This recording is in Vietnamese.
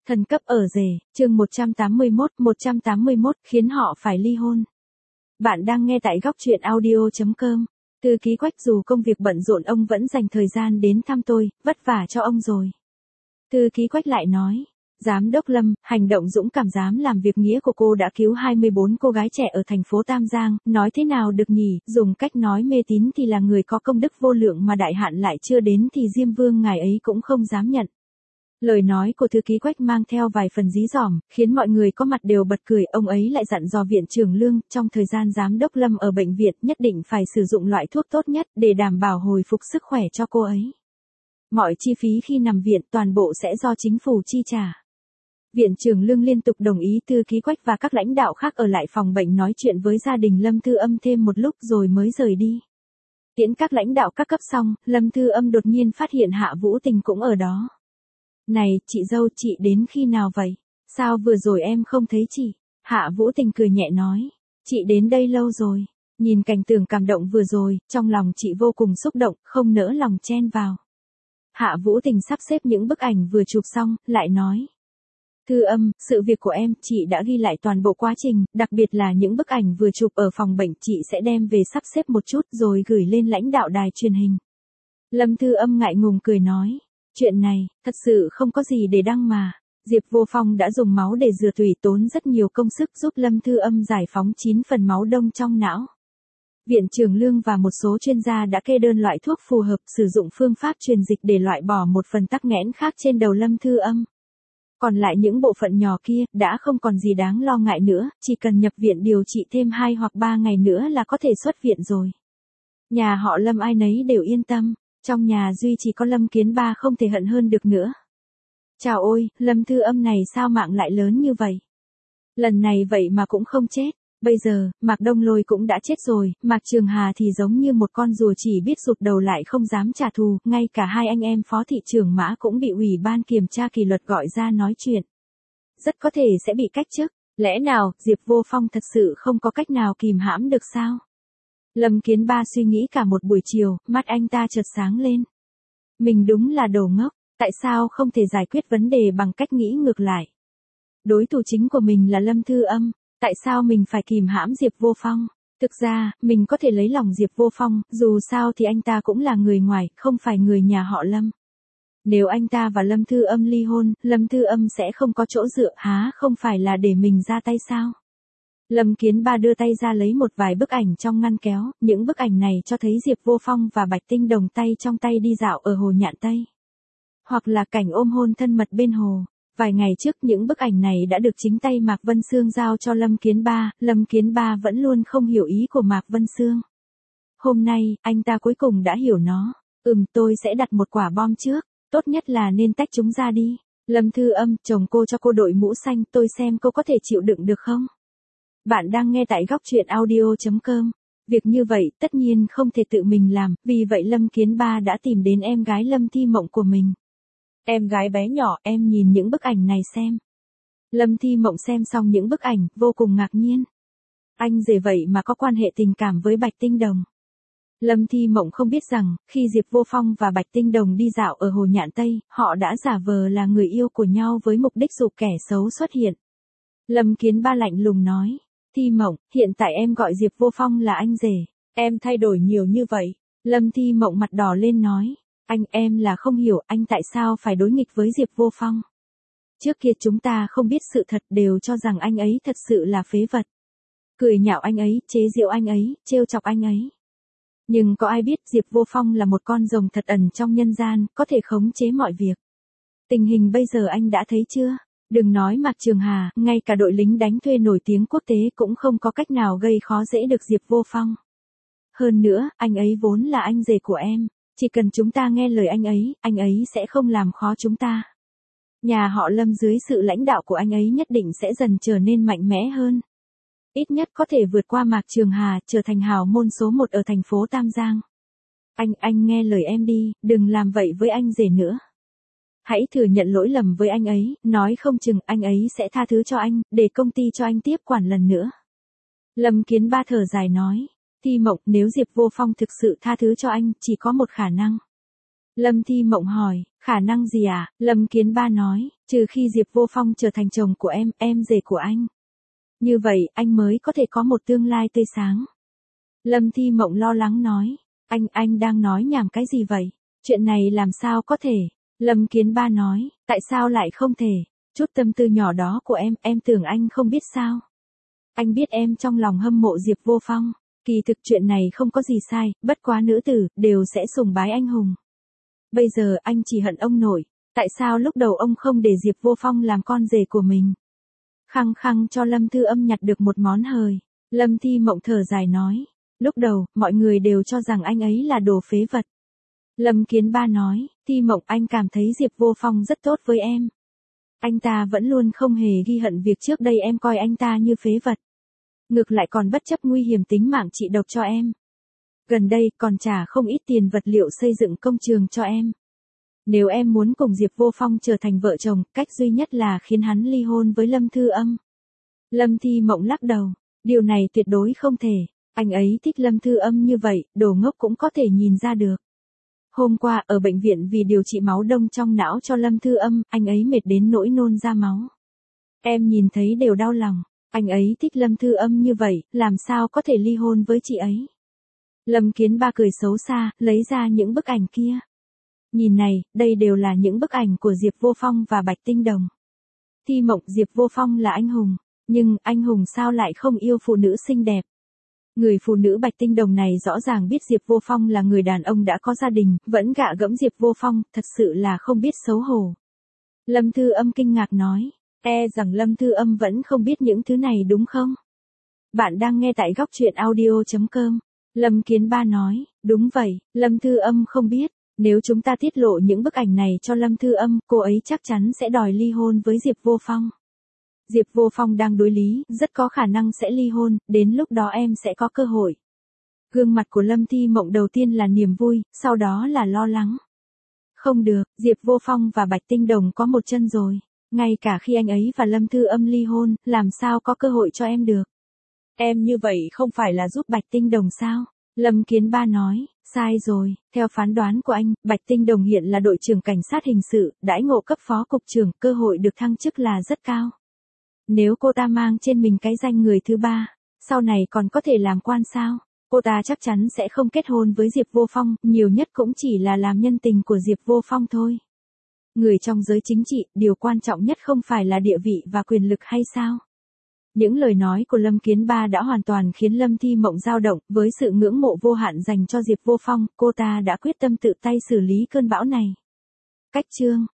Thần cấp ở rể, chương 181 khiến họ phải ly hôn. Bạn đang nghe tại góc truyện audio.com. Thư ký Quách dù công việc bận rộn ông vẫn dành thời gian đến thăm tôi, vất vả cho ông rồi. Thư ký Quách lại nói, Giám đốc Lâm, hành động dũng cảm dám làm việc nghĩa của cô đã cứu 24 cô gái trẻ ở thành phố Tam Giang, nói thế nào được nhỉ, dùng cách nói mê tín thì là người có công đức vô lượng mà đại hạn lại chưa đến thì Diêm Vương ngài ấy cũng không dám nhận. Lời nói của thư ký Quách mang theo vài phần dí dỏm, khiến mọi người có mặt đều bật cười, ông ấy lại dặn dò viện trưởng Lương, trong thời gian giám đốc Lâm ở bệnh viện nhất định phải sử dụng loại thuốc tốt nhất để đảm bảo hồi phục sức khỏe cho cô ấy. Mọi chi phí khi nằm viện toàn bộ sẽ do chính phủ chi trả. Viện trưởng Lương liên tục đồng ý, thư ký Quách và các lãnh đạo khác ở lại phòng bệnh nói chuyện với gia đình Lâm Thư Âm thêm một lúc rồi mới rời đi. Tiễn các lãnh đạo các cấp xong, Lâm Thư Âm đột nhiên phát hiện Hạ Vũ Tình cũng ở đó. Này, chị dâu, chị đến khi nào vậy? Sao vừa rồi em không thấy chị? Hạ Vũ Tình cười nhẹ nói, chị đến đây lâu rồi. Nhìn cảnh tượng cảm động vừa rồi, trong lòng chị vô cùng xúc động, không nỡ lòng chen vào. Hạ Vũ Tình sắp xếp những bức ảnh vừa chụp xong, lại nói. Thư Âm, sự việc của em, chị đã ghi lại toàn bộ quá trình, đặc biệt là những bức ảnh vừa chụp ở phòng bệnh, chị sẽ đem về sắp xếp một chút rồi gửi lên lãnh đạo đài truyền hình. Lâm Thư Âm ngại ngùng cười nói. Chuyện này, thật sự không có gì để đăng mà. Diệp Vô Phong đã dùng máu để rửa tủy, tốn rất nhiều công sức giúp Lâm Thư Âm giải phóng 9 phần máu đông trong não. Viện trưởng Lương và một số chuyên gia đã kê đơn loại thuốc phù hợp, sử dụng phương pháp truyền dịch để loại bỏ một phần tắc nghẽn khác trên đầu Lâm Thư Âm. Còn lại những bộ phận nhỏ kia, đã không còn gì đáng lo ngại nữa, chỉ cần nhập viện điều trị thêm 2 hoặc 3 ngày nữa là có thể xuất viện rồi. Nhà họ Lâm ai nấy đều yên tâm. Trong nhà duy chỉ có Lâm Kiến Ba không thể hận hơn được nữa. Chào ôi, Lâm Thư Âm này sao mạng lại lớn như vậy? Lần này vậy mà cũng không chết. Bây giờ, Mạc Đông Lôi cũng đã chết rồi, Mạc Trường Hà thì giống như một con rùa chỉ biết rụt đầu lại không dám trả thù, ngay cả hai anh em phó thị trưởng Mã cũng bị ủy ban kiểm tra kỷ luật gọi ra nói chuyện. Rất có thể sẽ bị cách chức, lẽ nào Diệp Vô Phong thật sự không có cách nào kìm hãm được sao? Lâm Kiến Ba suy nghĩ cả một buổi chiều, mắt anh ta chợt sáng lên. Mình đúng là đồ ngốc, tại sao không thể giải quyết vấn đề bằng cách nghĩ ngược lại? Đối thủ chính của mình là Lâm Thư Âm, tại sao mình phải kìm hãm Diệp Vô Phong? Thực ra, mình có thể lấy lòng Diệp Vô Phong, dù sao thì anh ta cũng là người ngoài, không phải người nhà họ Lâm. Nếu anh ta và Lâm Thư Âm ly hôn, Lâm Thư Âm sẽ không có chỗ dựa, há không phải là để mình ra tay sao? Lâm Kiến Ba đưa tay ra lấy một vài bức ảnh trong ngăn kéo, những bức ảnh này cho thấy Diệp Vô Phong và Bạch Tinh Đồng tay trong tay đi dạo ở hồ Nhạn Tây. Hoặc là cảnh ôm hôn thân mật bên hồ. Vài ngày trước những bức ảnh này đã được chính tay Mạc Vân Sương giao cho Lâm Kiến Ba, Lâm Kiến Ba vẫn luôn không hiểu ý của Mạc Vân Sương. Hôm nay, anh ta cuối cùng đã hiểu nó. Tôi sẽ đặt một quả bom trước, tốt nhất là nên tách chúng ra đi. Lâm Thư Âm, chồng cô cho cô đội mũ xanh, tôi xem cô có thể chịu đựng được không? Bạn đang nghe tại góc truyện audio.com. Việc như vậy tất nhiên không thể tự mình làm, vì vậy Lâm Kiến Ba đã tìm đến em gái Lâm Thi Mộng của mình. Em gái bé nhỏ, em nhìn những bức ảnh này xem. Lâm Thi Mộng xem xong những bức ảnh, vô cùng ngạc nhiên. Anh rể vậy mà có quan hệ tình cảm với Bạch Tinh Đồng. Lâm Thi Mộng không biết rằng, khi Diệp Vô Phong và Bạch Tinh Đồng đi dạo ở hồ Nhạn Tây, họ đã giả vờ là người yêu của nhau với mục đích dụ kẻ xấu xuất hiện. Lâm Kiến Ba lạnh lùng nói. Thi Mộng, hiện tại em gọi Diệp Vô Phong là anh rể, em thay đổi nhiều như vậy. Lâm Thi Mộng mặt đỏ lên nói, em là không hiểu anh tại sao phải đối nghịch với Diệp Vô Phong. Trước kia chúng ta không biết sự thật đều cho rằng anh ấy thật sự là phế vật. Cười nhạo anh ấy, chế giễu anh ấy, trêu chọc anh ấy. Nhưng có ai biết Diệp Vô Phong là một con rồng thật ẩn trong nhân gian, có thể khống chế mọi việc. Tình hình bây giờ anh đã thấy chưa? Đừng nói Mạc Trường Hà, ngay cả đội lính đánh thuê nổi tiếng quốc tế cũng không có cách nào gây khó dễ được Diệp Vô Phong. Hơn nữa, anh ấy vốn là anh rể của em, chỉ cần chúng ta nghe lời anh ấy sẽ không làm khó chúng ta. Nhà họ Lâm dưới sự lãnh đạo của anh ấy nhất định sẽ dần trở nên mạnh mẽ hơn. Ít nhất có thể vượt qua Mạc Trường Hà, trở thành hào môn số 1 ở thành phố Tam Giang. Anh nghe lời em đi, đừng làm vậy với anh rể nữa. Hãy thừa nhận lỗi lầm với anh ấy, nói không chừng anh ấy sẽ tha thứ cho anh, để công ty cho anh tiếp quản lần nữa. Lâm Kiến Ba thở dài nói, Thi Mộng, nếu Diệp Vô Phong thực sự tha thứ cho anh, chỉ có một khả năng. Lâm Thi Mộng hỏi, khả năng gì à? Lâm Kiến Ba nói, trừ khi Diệp Vô Phong trở thành chồng của em rể của anh. Như vậy, anh mới có thể có một tương lai tươi sáng. Lâm Thi Mộng lo lắng nói, anh đang nói nhảm cái gì vậy? Chuyện này làm sao có thể? Lâm Kiến Ba nói, tại sao lại không thể? Chút tâm tư nhỏ đó của em tưởng anh không biết sao? Anh biết em trong lòng hâm mộ Diệp Vô Phong. Kỳ thực chuyện này không có gì sai, bất quá nữ tử, đều sẽ sùng bái anh hùng. Bây giờ anh chỉ hận ông nội, tại sao lúc đầu ông không để Diệp Vô Phong làm con rể của mình? Khăng khăng cho Lâm Thư Âm nhặt được một món hời. Lâm Thi Mộng thở dài nói, lúc đầu, mọi người đều cho rằng anh ấy là đồ phế vật. Lâm Kiến Ba nói, Thi Mộng anh cảm thấy Diệp Vô Phong rất tốt với em. Anh ta vẫn luôn không hề ghi hận việc trước đây em coi anh ta như phế vật. Ngược lại còn bất chấp nguy hiểm tính mạng trị độc cho em. Gần đây còn trả không ít tiền vật liệu xây dựng công trường cho em. Nếu em muốn cùng Diệp Vô Phong trở thành vợ chồng, cách duy nhất là khiến hắn ly hôn với Lâm Thư Âm. Lâm Thi Mộng lắc đầu, điều này tuyệt đối không thể, anh ấy thích Lâm Thư Âm như vậy, đồ ngốc cũng có thể nhìn ra được. Hôm qua ở bệnh viện vì điều trị máu đông trong não cho Lâm Thư Âm, anh ấy mệt đến nỗi nôn ra máu. Em nhìn thấy đều đau lòng, anh ấy thích Lâm Thư Âm như vậy, làm sao có thể ly hôn với chị ấy. Lâm Kiến Ba cười xấu xa, lấy ra những bức ảnh kia. Nhìn này, đây đều là những bức ảnh của Diệp Vô Phong và Bạch Tinh Đồng. Thi Mộng, Diệp Vô Phong là anh hùng, nhưng anh hùng sao lại không yêu phụ nữ xinh đẹp. Người phụ nữ Bạch Tinh Đồng này rõ ràng biết Diệp Vô Phong là người đàn ông đã có gia đình, vẫn gạ gẫm Diệp Vô Phong, thật sự là không biết xấu hổ. Lâm Thư Âm kinh ngạc nói, rằng Lâm Thư Âm vẫn không biết những thứ này đúng không? Bạn đang nghe tại góc truyện audio.com. Lâm Kiến Ba nói, đúng vậy, Lâm Thư Âm không biết. Nếu chúng ta tiết lộ những bức ảnh này cho Lâm Thư Âm, cô ấy chắc chắn sẽ đòi ly hôn với Diệp Vô Phong. Diệp Vô Phong đang đối lý, rất có khả năng sẽ ly hôn, đến lúc đó em sẽ có cơ hội. Gương mặt của Lâm Thi Mộng đầu tiên là niềm vui, sau đó là lo lắng. Không được, Diệp Vô Phong và Bạch Tinh Đồng có một chân rồi. Ngay cả khi anh ấy và Lâm Thư Âm ly hôn, làm sao có cơ hội cho em được. Em như vậy không phải là giúp Bạch Tinh Đồng sao? Lâm Kiến Ba nói, sai rồi, theo phán đoán của anh, Bạch Tinh Đồng hiện là đội trưởng cảnh sát hình sự, đãi ngộ cấp phó cục trưởng, cơ hội được thăng chức là rất cao. Nếu cô ta mang trên mình cái danh người thứ ba, sau này còn có thể làm quan sao? Cô ta chắc chắn sẽ không kết hôn với Diệp Vô Phong, nhiều nhất cũng chỉ là làm nhân tình của Diệp Vô Phong thôi. Người trong giới chính trị, điều quan trọng nhất không phải là địa vị và quyền lực hay sao? Những lời nói của Lâm Kiến Ba đã hoàn toàn khiến Lâm Thi Mộng dao động, với sự ngưỡng mộ vô hạn dành cho Diệp Vô Phong, cô ta đã quyết tâm tự tay xử lý cơn bão này. Cách chương